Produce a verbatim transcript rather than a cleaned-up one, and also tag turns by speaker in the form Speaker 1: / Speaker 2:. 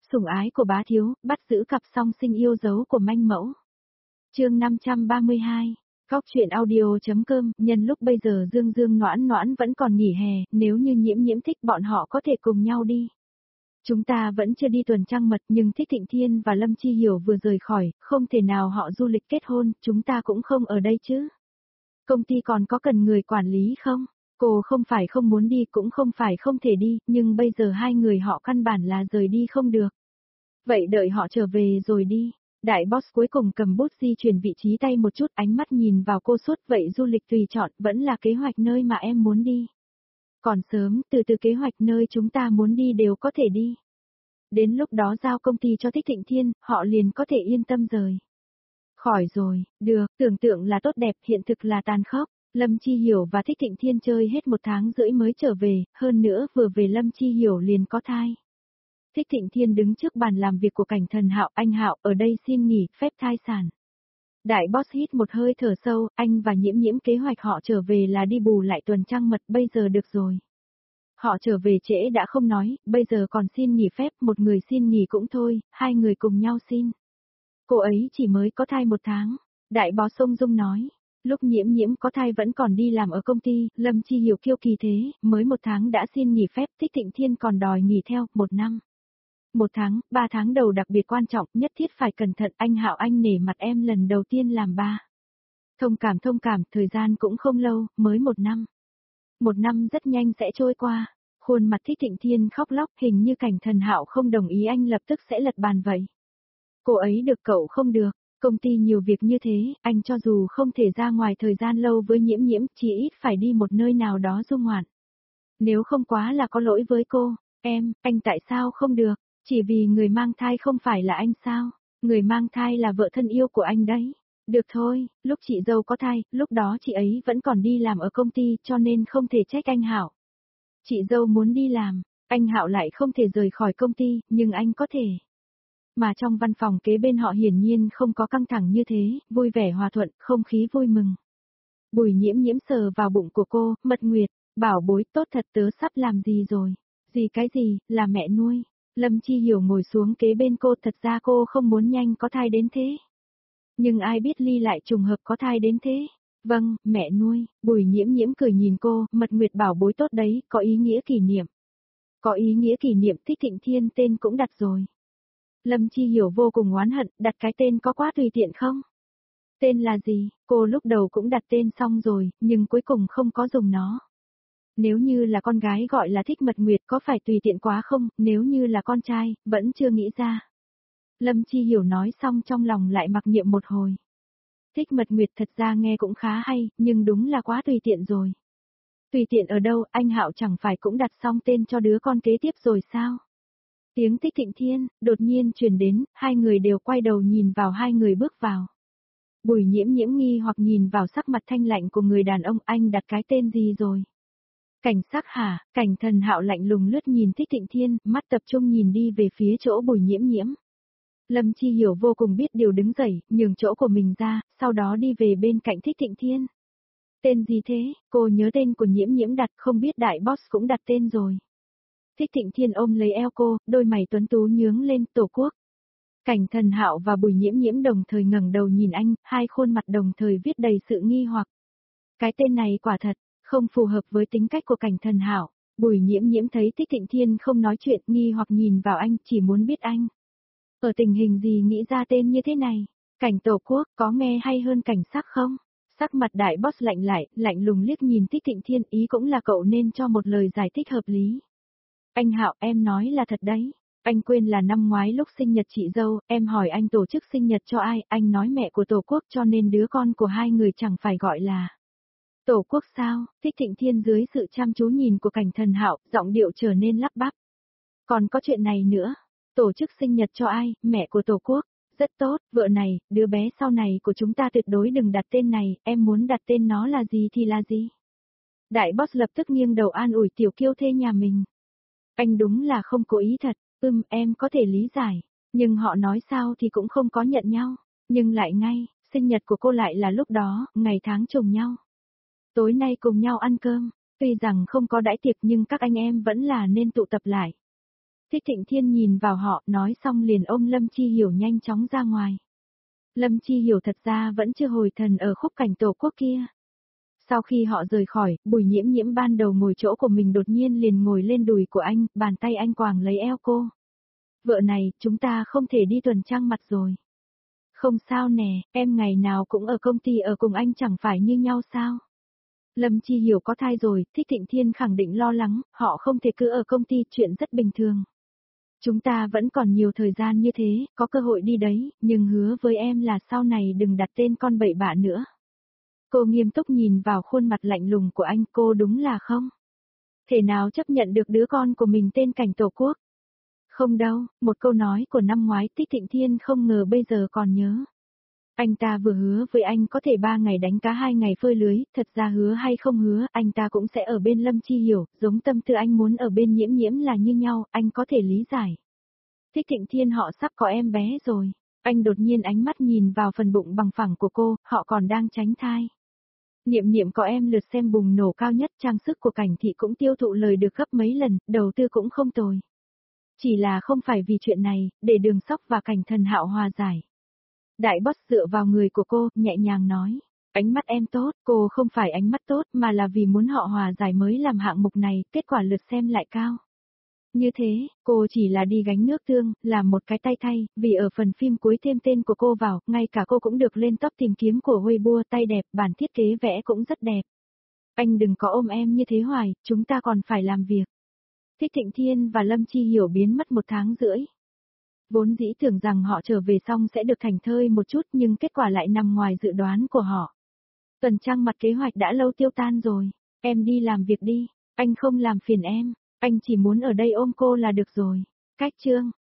Speaker 1: Sủng ái của bá thiếu, bắt giữ cặp song sinh yêu dấu của manh mẫu. Chương năm trăm ba mươi hai. Góc truyện audio.com, nhân lúc bây giờ Dương Dương Noãn Noãn vẫn còn nghỉ hè, nếu như Nhiễm Nhiễm thích bọn họ có thể cùng nhau đi. Chúng ta vẫn chưa đi tuần trăng mật nhưng Thích Thịnh Thiên và Lâm Chi Hiểu vừa rời khỏi, không thể nào họ du lịch kết hôn, chúng ta cũng không ở đây chứ. Công ty còn có cần người quản lý không? Cô không phải không muốn đi cũng không phải không thể đi, nhưng bây giờ hai người họ căn bản là rời đi không được. Vậy đợi họ trở về rồi đi. Đại boss cuối cùng cầm bút di chuyển vị trí tay một chút, ánh mắt nhìn vào cô suốt, vậy du lịch tùy chọn vẫn là kế hoạch nơi mà em muốn đi. Còn sớm, từ từ kế hoạch nơi chúng ta muốn đi đều có thể đi. Đến lúc đó giao công ty cho Thích Thịnh Thiên, họ liền có thể yên tâm rời. Khỏi rồi, được, tưởng tượng là tốt đẹp, hiện thực là tàn khốc. Lâm Chi Hiểu và Thích Thịnh Thiên chơi hết một tháng rưỡi mới trở về, hơn nữa vừa về Lâm Chi Hiểu liền có thai. Thích Thịnh Thiên đứng trước bàn làm việc của Cảnh Thần Hạo, anh Hạo ở đây xin nghỉ phép thai sản. Đại boss hít một hơi thở sâu, anh và Nhiễm Nhiễm kế hoạch họ trở về là đi bù lại tuần trăng mật, bây giờ được rồi. Họ trở về trễ đã không nói, bây giờ còn xin nghỉ phép, một người xin nghỉ cũng thôi, hai người cùng nhau xin. Cô ấy chỉ mới có thai một tháng, đại boss ung dung nói. Lúc Nhiễm Nhiễm có thai vẫn còn đi làm ở công ty, Lâm Chi Hiểu kiêu kỳ thế, mới một tháng đã xin nghỉ phép, Thích Thịnh Thiên còn đòi nghỉ theo, một năm. Một tháng, ba tháng đầu đặc biệt quan trọng, nhất thiết phải cẩn thận, anh Hạo anh nể mặt em lần đầu tiên làm ba. Thông cảm thông cảm, thời gian cũng không lâu, mới một năm. Một năm rất nhanh sẽ trôi qua, khuôn mặt Thích Thịnh Thiên khóc lóc, hình như Cảnh Thần Hạo không đồng ý anh lập tức sẽ lật bàn vậy. Cô ấy được cậu không được. Công ty nhiều việc như thế, anh cho dù không thể ra ngoài thời gian lâu với Nhiễm Nhiễm, chỉ ít phải đi một nơi nào đó du ngoạn. Nếu không quá là có lỗi với cô, em, anh tại sao không được, chỉ vì người mang thai không phải là anh sao, người mang thai là vợ thân yêu của anh đấy. Được thôi, lúc chị dâu có thai, lúc đó chị ấy vẫn còn đi làm ở công ty cho nên không thể trách anh Hạo. Chị dâu muốn đi làm, anh Hạo lại không thể rời khỏi công ty, nhưng anh có thể. Mà trong văn phòng kế bên họ hiển nhiên không có căng thẳng như thế, vui vẻ hòa thuận, không khí vui mừng. Bùi Nhiễm Nhiễm sờ vào bụng của cô, Mật Nguyệt, bảo bối tốt thật, tớ sắp làm gì rồi? Gì cái gì, là mẹ nuôi. Lâm Chi Hiểu ngồi xuống kế bên cô, thật ra cô không muốn nhanh có thai đến thế. Nhưng ai biết Ly lại trùng hợp có thai đến thế. Vâng, mẹ nuôi, Bùi Nhiễm Nhiễm cười nhìn cô, Mật Nguyệt bảo bối tốt đấy, có ý nghĩa kỷ niệm. Có ý nghĩa kỷ niệm, Thích Thịnh Thiên tên cũng đặt rồi. Lâm Chi Hiểu vô cùng oán hận, đặt cái tên có quá tùy tiện không? Tên là gì? Cô lúc đầu cũng đặt tên xong rồi, nhưng cuối cùng không có dùng nó. Nếu như là con gái gọi là Thích Mật Nguyệt có phải tùy tiện quá không, nếu như là con trai, vẫn chưa nghĩ ra. Lâm Chi Hiểu nói xong trong lòng lại mặc niệm một hồi. Thích Mật Nguyệt thật ra nghe cũng khá hay, nhưng đúng là quá tùy tiện rồi. Tùy tiện ở đâu, anh Hạo chẳng phải cũng đặt xong tên cho đứa con kế tiếp rồi sao? Tiếng Thích Thịnh Thiên, đột nhiên truyền đến, hai người đều quay đầu nhìn vào hai người bước vào. Bùi Nhiễm Nhiễm nghi hoặc nhìn vào sắc mặt thanh lạnh của người đàn ông, anh đặt cái tên gì rồi? Cảnh sắc hả? Cảnh Thần Hạo lạnh lùng lướt nhìn Thích Thịnh Thiên, mắt tập trung nhìn đi về phía chỗ Bùi Nhiễm Nhiễm. Lâm Chi Hiểu vô cùng biết điều đứng dậy, nhường chỗ của mình ra, sau đó đi về bên cạnh Thích Thịnh Thiên. Tên gì thế? Cô nhớ tên của Nhiễm Nhiễm đặt, không biết đại boss cũng đặt tên rồi. Thích Thịnh Thiên ôm lấy eo cô, đôi mày tuấn tú nhướng lên, Tổ quốc. Cảnh Thần Hạo và Bùi Nhiễm Nhiễm đồng thời ngẩng đầu nhìn anh, hai khuôn mặt đồng thời viết đầy sự nghi hoặc. Cái tên này quả thật không phù hợp với tính cách của Cảnh Thần Hạo. Bùi Nhiễm Nhiễm thấy Thích Thịnh Thiên không nói chuyện, nghi hoặc nhìn vào anh, chỉ muốn biết anh ở tình hình gì nghĩ ra tên như thế này. Cảnh Tổ quốc có nghe hay hơn cảnh sắc không? Sắc mặt đại boss lạnh lại, lạnh lùng liếc nhìn Thích Thịnh Thiên, ý cũng là cậu nên cho một lời giải thích hợp lý. Anh Hạo, em nói là thật đấy. Anh quên là năm ngoái lúc sinh nhật chị dâu, em hỏi anh tổ chức sinh nhật cho ai, anh nói mẹ của Tổ quốc, cho nên đứa con của hai người chẳng phải gọi là Tổ quốc sao? Thích Thịnh Thiên dưới sự chăm chú nhìn của Cảnh Thần Hạo, giọng điệu trở nên lắp bắp. Còn có chuyện này nữa. Tổ chức sinh nhật cho ai, mẹ của Tổ quốc. Rất tốt, vợ này, đứa bé sau này của chúng ta tuyệt đối đừng đặt tên này, em muốn đặt tên nó là gì thì là gì. Đại boss lập tức nghiêng đầu an ủi tiểu kiêu thê nhà mình. Anh đúng là không cố ý thật, ưm em có thể lý giải, nhưng họ nói sao thì cũng không có nhận nhau, nhưng lại ngay, sinh nhật của cô lại là lúc đó, ngày tháng trùng nhau. Tối nay cùng nhau ăn cơm, tuy rằng không có đãi tiệc nhưng các anh em vẫn là nên tụ tập lại. Thích Thịnh Thiên nhìn vào họ, nói xong liền ôm Lâm Chi Hiểu nhanh chóng ra ngoài. Lâm Chi Hiểu thật ra vẫn chưa hồi thần ở khúc cảnh tổ quốc kia. Sau khi họ rời khỏi, Bùi Nhiễm Nhiễm ban đầu ngồi chỗ của mình đột nhiên liền ngồi lên đùi của anh, bàn tay anh quàng lấy eo cô. Vợ này, chúng ta không thể đi tuần trăng mặt rồi. Không sao nè, em ngày nào cũng ở công ty ở cùng anh chẳng phải như nhau sao? Lâm Chi Hiểu có thai rồi, Thích Thịnh Thiên khẳng định lo lắng, họ không thể cứ ở công ty, chuyện rất bình thường. Chúng ta vẫn còn nhiều thời gian như thế, có cơ hội đi đấy, nhưng hứa với em là sau này đừng đặt tên con bậy bạ nữa. Cô nghiêm túc nhìn vào khuôn mặt lạnh lùng của anh, cô đúng là không thể nào chấp nhận được đứa con của mình tên Cảnh Tổ Quốc. Không đâu, một câu nói của năm ngoái Thích Thịnh Thiên không ngờ bây giờ còn nhớ. Anh ta vừa hứa với anh có thể ba ngày đánh cá hai ngày phơi lưới, thật ra hứa hay không hứa, anh ta cũng sẽ ở bên Lâm Chi Hiểu, giống tâm tư anh muốn ở bên Nhiễm Nhiễm là như nhau, anh có thể lý giải. Thích Thịnh Thiên họ sắp có em bé rồi, anh đột nhiên ánh mắt nhìn vào phần bụng bằng phẳng của cô, họ còn đang tránh thai. Niệm Niệm có em lượt xem bùng nổ cao nhất, trang sức của Cảnh thị cũng tiêu thụ lời được gấp mấy lần, đầu tư cũng không tồi. Chỉ là không phải vì chuyện này, để Đường Sóc và Cảnh Thần Hạo hòa giải. Đại boss dựa vào người của cô, nhẹ nhàng nói. Ánh mắt em tốt, cô không phải ánh mắt tốt mà là vì muốn họ hòa giải mới làm hạng mục này, kết quả lượt xem lại cao. Như thế, cô chỉ là đi gánh nước tương, làm một cái tay thay, vì ở phần phim cuối thêm tên của cô vào, ngay cả cô cũng được lên top tìm kiếm của Weibo, tay đẹp, bản thiết kế vẽ cũng rất đẹp. Anh đừng có ôm em như thế hoài, chúng ta còn phải làm việc. Thích Thịnh Thiên và Lâm Chi Hiểu biến mất một tháng rưỡi. Vốn dĩ tưởng rằng họ trở về xong sẽ được thành thơi một chút nhưng kết quả lại nằm ngoài dự đoán của họ. Tuần trăng mặt kế hoạch đã lâu tiêu tan rồi, em đi làm việc đi, anh không làm phiền em, anh chỉ muốn ở đây ôm cô là được rồi. Cách chương